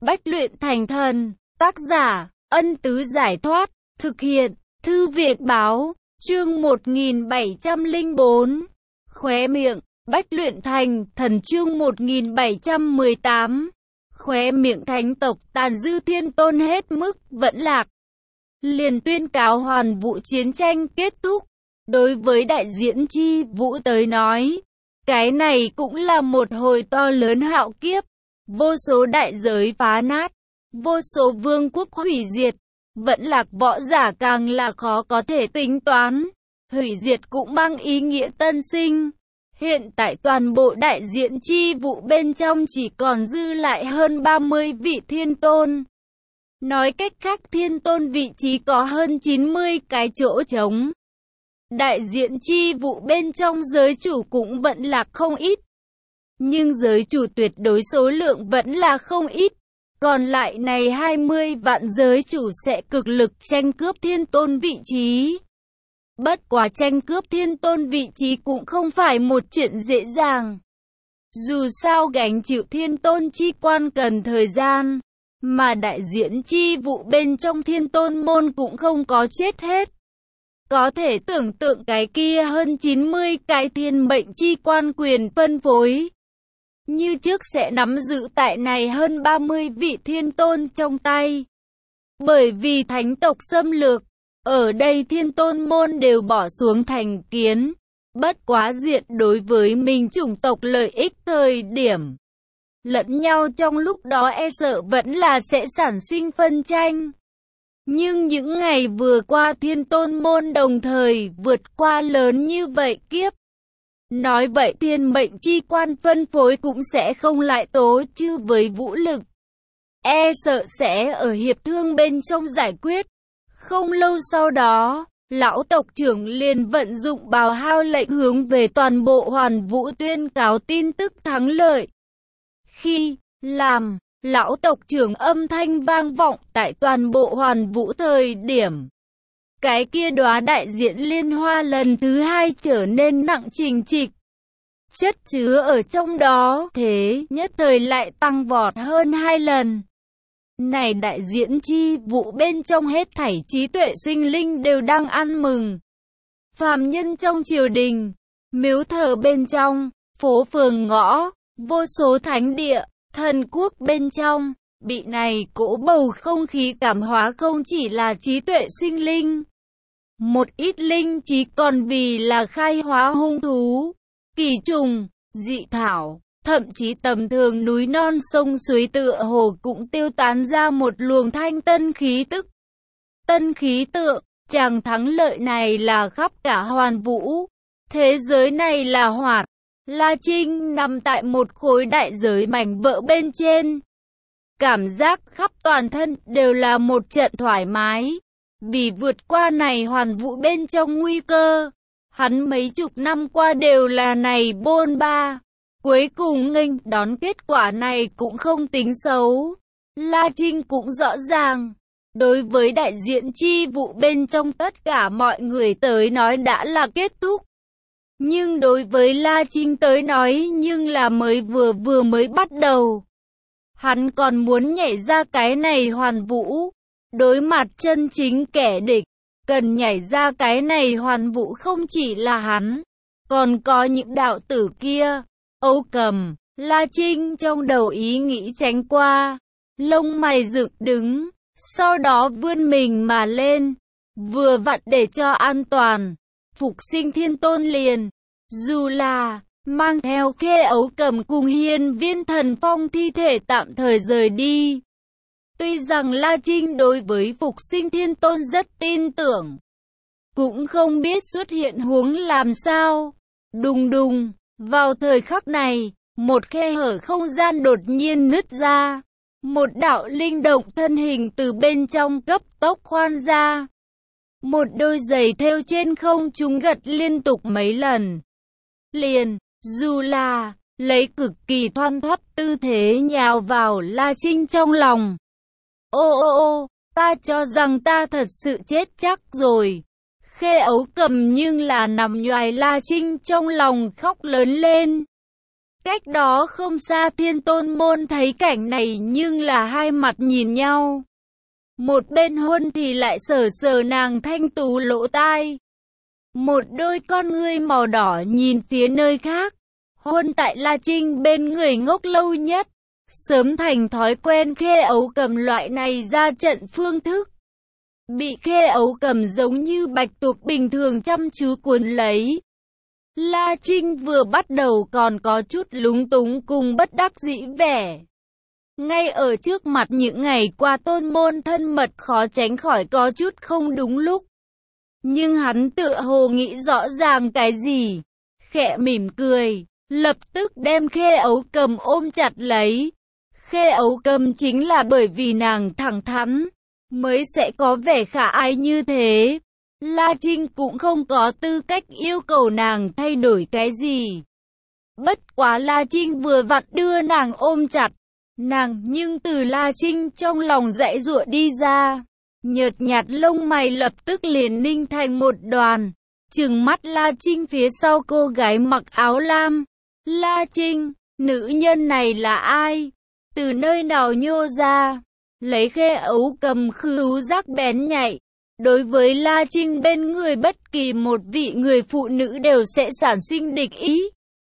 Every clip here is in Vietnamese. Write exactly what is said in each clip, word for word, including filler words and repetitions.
Bách luyện thành thần. Tác giả, Ân Tứ Giải Thoát. Thực hiện, Thư Viện Báo. Chương một nghìn bảy trăm lẻ bốn. Khóe miệng, Bách luyện thành thần. Chương một nghìn bảy trăm mười tám. Khóe miệng thánh tộc Tàn Dư Thiên Tôn hết mức vẫn lạc. Liền tuyên cáo hoàn vũ chiến tranh kết thúc. Đối với đại diễn Chi Vũ tới nói, cái này cũng là một hồi to lớn hạo kiếp. Vô số đại giới phá nát, vô số vương quốc hủy diệt, vẫn lạc võ giả càng là khó có thể tính toán. Hủy diệt cũng mang ý nghĩa tân sinh. Hiện tại toàn bộ đại diễn Chi Vũ bên trong chỉ còn dư lại hơn ba mươi vị thiên tôn. Nói cách khác, thiên tôn vị trí có hơn chín mươi cái chỗ trống. Đại diễn Chi Vũ bên trong giới chủ cũng vẫn là không ít. Nhưng giới chủ tuyệt đối số lượng vẫn là không ít. Còn lại này hai mươi vạn giới chủ sẽ cực lực tranh cướp thiên tôn vị trí. Bất quá tranh cướp thiên tôn vị trí cũng không phải một chuyện dễ dàng. Dù sao gánh chịu thiên tôn chi quan cần thời gian. Mà đại diễn Chi Vũ bên trong thiên tôn môn cũng không có chết hết. Có thể tưởng tượng cái kia hơn chín mươi cái thiên mệnh chi quan quyền phân phối. Như trước sẽ nắm giữ tại này hơn ba mươi vị thiên tôn trong tay. Bởi vì thánh tộc xâm lược, ở đây thiên tôn môn đều bỏ xuống thành kiến. Bất quá diện đối với mình chủng tộc lợi ích thời điểm. Lẫn nhau trong lúc đó e sợ vẫn là sẽ sản sinh phân tranh. Nhưng những ngày vừa qua thiên tôn môn đồng thời vượt qua lớn như vậy kiếp. Nói vậy thiên mệnh chi quan phân phối cũng sẽ không lại tố chứ với vũ lực. E sợ sẽ ở hiệp thương bên trong giải quyết. Không lâu sau đó, lão tộc trưởng liền vận dụng bào hao lệnh hướng về toàn bộ hoàn vũ tuyên cáo tin tức thắng lợi. Khi làm, lão tộc trưởng âm thanh vang vọng tại toàn bộ hoàn vũ thời điểm. Cái kia đóa đại diện liên hoa lần thứ hai trở nên nặng trình trịch. Chất chứa ở trong đó thế nhất thời lại tăng vọt hơn hai lần. Này đại diễn Chi Vũ bên trong hết thảy trí tuệ sinh linh đều đang ăn mừng. Phàm nhân trong triều đình, miếu thờ bên trong, phố phường ngõ, vô số thánh địa, thần quốc bên trong, bị này cỗ bầu không khí cảm hóa không chỉ là trí tuệ sinh linh. Một ít linh trí còn vì là khai hóa hung thú, kỳ trùng, dị thảo, thậm chí tầm thường núi non sông suối tựa hồ cũng tiêu tán ra một luồng thanh tân khí tức. Tân khí tượng, chàng thắng lợi này là khắp cả hoàn vũ. Thế giới này là hoạt. La Trinh nằm tại một khối đại giới mảnh vỡ bên trên. Cảm giác khắp toàn thân đều là một trận thoải mái. Vì vượt qua này hoàn vũ bên trong nguy cơ. Hắn mấy chục năm qua đều là này bôn ba. Cuối cùng nghênh đón kết quả này cũng không tính xấu. La Trinh cũng rõ ràng. Đối với đại diện Chi Vũ bên trong tất cả mọi người tới nói đã là kết thúc. Nhưng đối với La Trinh tới nói nhưng là mới vừa vừa mới bắt đầu. Hắn còn muốn nhảy ra cái này hoàn vũ. Đối mặt chân chính kẻ địch. Cần nhảy ra cái này hoàn vũ không chỉ là hắn. Còn có những đạo tử kia. Âu Cầm, La Trinh trong đầu ý nghĩ tránh qua. Lông mày dựng đứng. Sau đó vươn mình mà lên. Vừa vặn để cho an toàn. Phục sinh thiên tôn liền. Dù là mang theo Khê Ấu Cầm cùng hiên viên thần phong thi thể tạm thời rời đi. Tuy rằng La Trinh đối với phục sinh thiên tôn rất tin tưởng. Cũng không biết xuất hiện huống làm sao. Đùng đùng, vào thời khắc này, một khe hở không gian đột nhiên nứt ra. Một đạo linh động thân hình từ bên trong cấp tốc khoan ra. Một đôi giày thêu trên không trung gật liên tục mấy lần. Liền, dù là, lấy cực kỳ thoăn thoắt tư thế nhào vào La Trinh trong lòng. Ô ô ô, ta cho rằng ta thật sự chết chắc rồi. Khê Ấu Cầm nhưng là nằm nhoài La Trinh trong lòng khóc lớn lên. Cách đó không xa Thiên Tôn Môn thấy cảnh này nhưng là hai mặt nhìn nhau. Một bên Huân thì lại sờ sờ nàng thanh tú lỗ tai. Một đôi con ngươi màu đỏ nhìn phía nơi khác. Huân tại La Trinh bên người ngốc lâu nhất. Sớm thành thói quen Khê Ấu Cầm loại này ra trận phương thức. Bị Khê Ấu Cầm giống như bạch tuộc bình thường chăm chú cuốn lấy. La Trinh vừa bắt đầu còn có chút lúng túng cùng bất đắc dĩ vẻ. Ngay ở trước mặt những ngày qua tôn môn thân mật khó tránh khỏi có chút không đúng lúc. Nhưng hắn tựa hồ nghĩ rõ ràng cái gì. Khẽ mỉm cười, lập tức đem Khê Ấu Cầm ôm chặt lấy. Khê Ấu Cầm chính là bởi vì nàng thẳng thắn, mới sẽ có vẻ khả ái như thế. La Trinh cũng không có tư cách yêu cầu nàng thay đổi cái gì. Bất quá La Trinh vừa vặn đưa nàng ôm chặt. Nàng nhưng từ La Trinh trong lòng giãy giụa đi ra. Nhợt nhạt lông mày lập tức liền ninh thành một đoàn. Trừng mắt La Trinh phía sau cô gái mặc áo lam. La Trinh, nữ nhân này là ai? Từ nơi nào nhô ra? Lấy Khê Ấu Cầm khứu giác bén nhạy. Đối với La Trinh bên người bất kỳ một vị người phụ nữ đều sẽ sản sinh địch ý.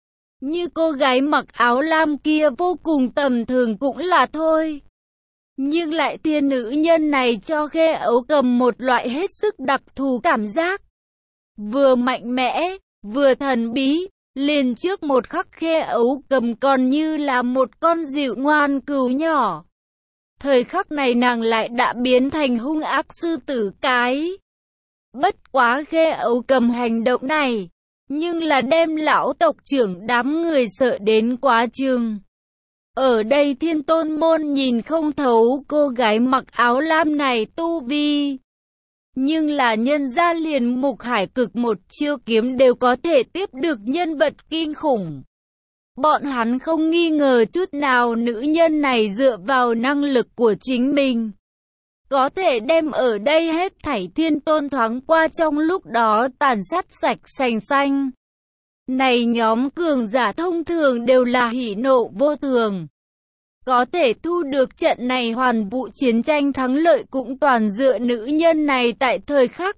Như cô gái mặc áo lam kia vô cùng tầm thường cũng là thôi. Nhưng lại thiên nữ nhân này cho Khê Ấu Cầm một loại hết sức đặc thù cảm giác. Vừa mạnh mẽ, vừa thần bí, liền trước một khắc Khê Ấu Cầm còn như là một con dịu ngoan cừu nhỏ. Thời khắc này nàng lại đã biến thành hung ác sư tử cái. Bất quá Khê Ấu Cầm hành động này, nhưng là đem lão tộc trưởng đám người sợ đến quá chừng. Ở đây Thiên Tôn Môn nhìn không thấu cô gái mặc áo lam này tu vi. Nhưng là nhân gia liền Mục Hải Cực một chiêu kiếm đều có thể tiếp được nhân vật kinh khủng. Bọn hắn không nghi ngờ chút nào nữ nhân này dựa vào năng lực của chính mình. Có thể đem ở đây hết thảy thiên tôn thoáng qua trong lúc đó tàn sát sạch sành xanh. Này nhóm cường giả thông thường đều là hỉ nộ vô thường. Có thể thu được trận này hoàn vũ chiến tranh thắng lợi cũng toàn dựa nữ nhân này tại thời khắc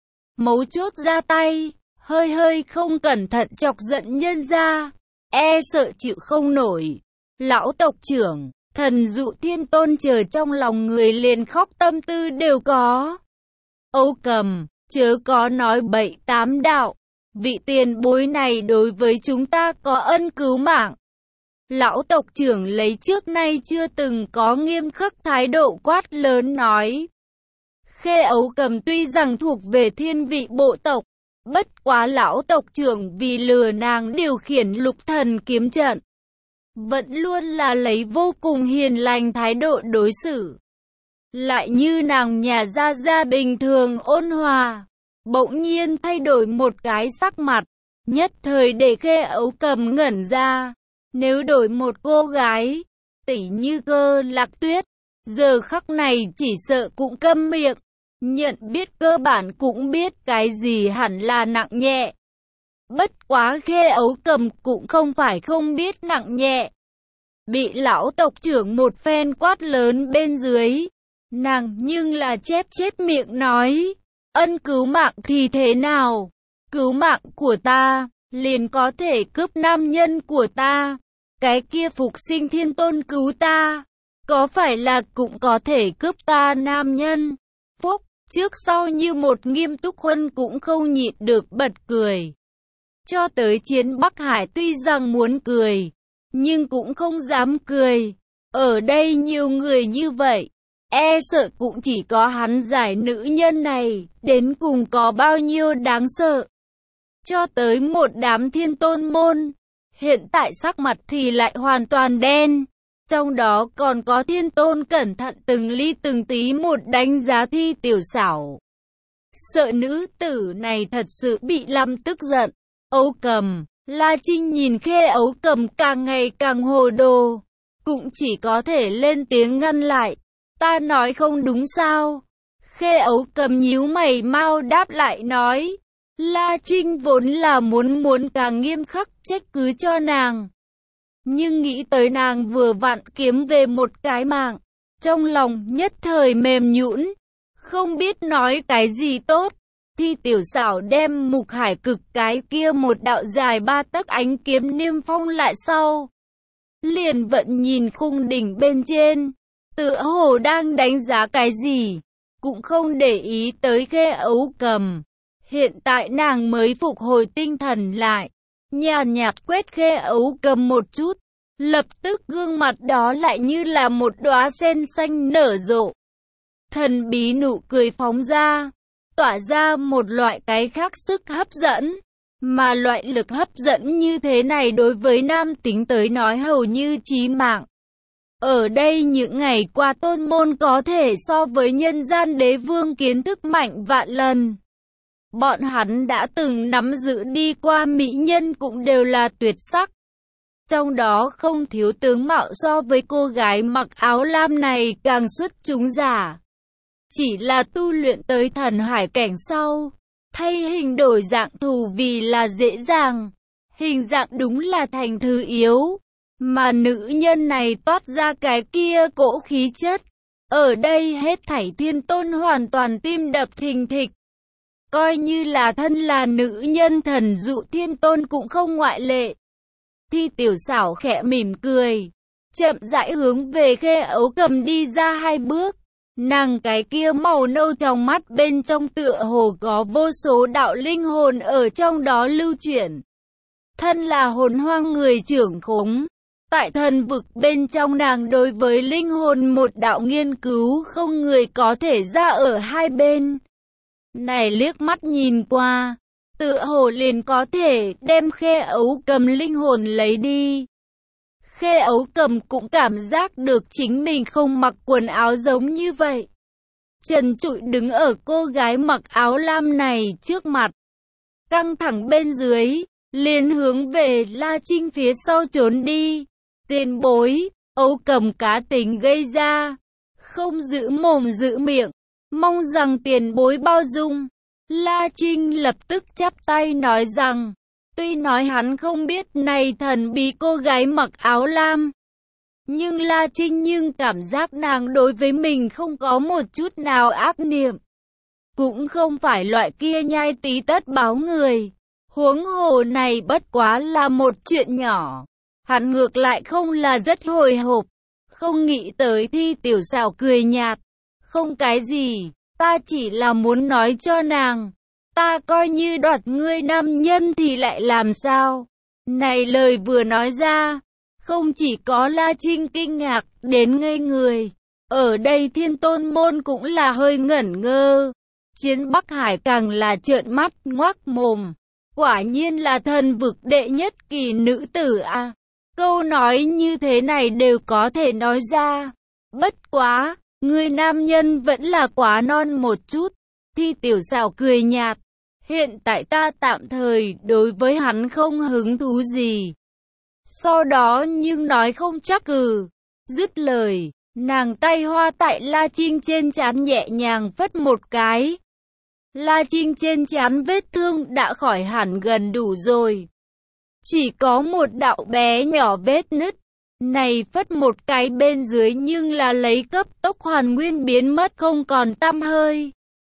mấu chốt ra tay, hơi hơi không cẩn thận chọc giận nhân ra, e sợ chịu không nổi. Lão tộc trưởng, thần dụ thiên tôn chờ trong lòng người liền khóc tâm tư đều có. Ấu Cầm, chớ có nói bậy tám đạo, vị tiền bối này đối với chúng ta có ân cứu mạng. Lão tộc trưởng lấy trước nay chưa từng có nghiêm khắc thái độ quát lớn nói. Khê Ấu Cầm tuy rằng thuộc về thiên vị bộ tộc, bất quá lão tộc trưởng vì lừa nàng điều khiển lục thần kiếm trận, vẫn luôn là lấy vô cùng hiền lành thái độ đối xử. Lại như nàng nhà gia gia bình thường ôn hòa, bỗng nhiên thay đổi một cái sắc mặt, nhất thời để Khê Ấu Cầm ngẩn ra. Nếu đổi một cô gái, tỉ như Cơ Lạc Tuyết, giờ khắc này chỉ sợ cũng câm miệng, nhận biết cơ bản cũng biết cái gì hẳn là nặng nhẹ. Bất quá Khê Ấu Cầm cũng không phải không biết nặng nhẹ. Bị lão tộc trưởng một phen quát lớn bên dưới, nàng nhưng là chép chép miệng nói, ân cứu mạng thì thế nào? Cứu mạng của ta, liền có thể cướp nam nhân của ta. Cái kia phục sinh thiên tôn cứu ta, có phải là cũng có thể cướp ta nam nhân? Phúc, trước sau như một nghiêm túc Huân cũng không nhịn được bật cười. Cho tới chiến Bắc Hải tuy rằng muốn cười, nhưng cũng không dám cười. Ở đây nhiều người như vậy, e sợ cũng chỉ có hắn giải nữ nhân này, đến cùng có bao nhiêu đáng sợ. Cho tới một đám thiên tôn môn, hiện tại sắc mặt thì lại hoàn toàn đen. Trong đó còn có thiên tôn cẩn thận từng ly từng tí một đánh giá Thi Tiểu Xảo. Sợ nữ tử này thật sự bị làm tức giận. Ấu Cầm, La Trinh nhìn Khê Ấu Cầm càng ngày càng hồ đồ, cũng chỉ có thể lên tiếng ngăn lại. Ta nói không đúng sao? Khê Ấu Cầm nhíu mày mau đáp lại nói. La Trinh vốn là muốn muốn càng nghiêm khắc trách cứ cho nàng. Nhưng nghĩ tới nàng vừa vặn kiếm về một cái mạng, trong lòng nhất thời mềm nhũn, không biết nói cái gì tốt. Thi Tiểu Xảo đem Mục Hải Cực cái kia một đạo dài ba tấc ánh kiếm niêm phong lại sau, liền vận nhìn khung đỉnh bên trên, tựa hồ đang đánh giá cái gì, cũng không để ý tới Khê Ấu Cầm. Hiện tại nàng mới phục hồi tinh thần lại, nhàn nhạt quét Khê Ấu Cầm một chút, lập tức gương mặt đó lại như là một đóa sen xanh nở rộ. Thần bí nụ cười phóng ra, tỏa ra một loại cái khác sức hấp dẫn, mà loại lực hấp dẫn như thế này đối với nam tính tới nói hầu như chí mạng. Ở đây những ngày qua Tôn Môn có thể so với nhân gian đế vương kiến thức mạnh vạn lần. Bọn hắn đã từng nắm giữ đi qua mỹ nhân cũng đều là tuyệt sắc. Trong đó không thiếu tướng mạo so với cô gái mặc áo lam này càng xuất chúng giả. Chỉ là tu luyện tới thần hải cảnh sau, thay hình đổi dạng thù vì là dễ dàng. Hình dạng đúng là thành thứ yếu. Mà nữ nhân này toát ra cái kia cỗ khí chất. Ở đây hết thảy Thiên Tôn hoàn toàn tim đập thình thịch. Coi như là thân là nữ nhân thần dụ Thiên Tôn cũng không ngoại lệ. Thi Tiểu Xảo khẽ mỉm cười, chậm rãi hướng về Khê Ấu Cầm đi ra hai bước. Nàng cái kia màu nâu trong mắt bên trong tựa hồ có vô số đạo linh hồn ở trong đó lưu chuyển. Thân là hồn hoang người trưởng khống. Tại thần vực bên trong nàng đối với linh hồn một đạo nghiên cứu không người có thể ra ở hai bên. Này liếc mắt nhìn qua, tựa hồ liền có thể đem Khê Ấu Cầm linh hồn lấy đi. Khê Ấu Cầm cũng cảm giác được chính mình không mặc quần áo giống như vậy. Trần trụi đứng ở cô gái mặc áo lam này trước mặt. Căng thẳng bên dưới, liền hướng về La Trinh phía sau trốn đi. Tiền bối, Ấu Cầm cá tính gây ra, không giữ mồm giữ miệng, mong rằng tiền bối bao dung. La Trinh lập tức chắp tay nói rằng, tuy nói hắn không biết này thần bí cô gái mặc áo lam, nhưng La Trinh nhưng cảm giác nàng đối với mình không có một chút nào ác niệm, cũng không phải loại kia nhai tí tất báo người. Huống hồ này bất quá là một chuyện nhỏ. Hắn ngược lại không là rất hồi hộp, không nghĩ tới Thi Tiểu Xảo cười nhạt, không cái gì, ta chỉ là muốn nói cho nàng, ta coi như đoạt ngươi nam nhân thì lại làm sao. Này lời vừa nói ra, không chỉ có La Trinh kinh ngạc đến ngây người, ở đây Thiên Tôn Môn cũng là hơi ngẩn ngơ. Chiến Bắc Hải càng là trợn mắt ngoác mồm, quả nhiên là thần vực đệ nhất kỳ nữ tử a. Câu nói như thế này đều có thể nói ra. Bất quá, người nam nhân vẫn là quá non một chút. Thi Tiểu Xảo cười nhạt. Hiện tại ta tạm thời đối với hắn không hứng thú gì. Sau đó nhưng nói không chắc cừ. Dứt lời, nàng tay hoa tại La Trinh trên trán nhẹ nhàng phất một cái. La Trinh trên trán vết thương đã khỏi hẳn gần đủ rồi. Chỉ có một đạo bé nhỏ vết nứt. Này phất một cái bên dưới nhưng là lấy cấp tốc hoàn nguyên biến mất không còn tăm hơi.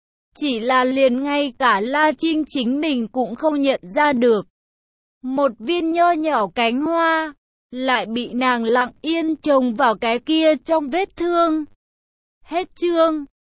Chỉ là liền ngay cả La Trinh chính mình cũng không nhận ra được. Một viên nho nhỏ cánh hoa, lại bị nàng lặng yên trồng vào cái kia trong vết thương. Hết chương.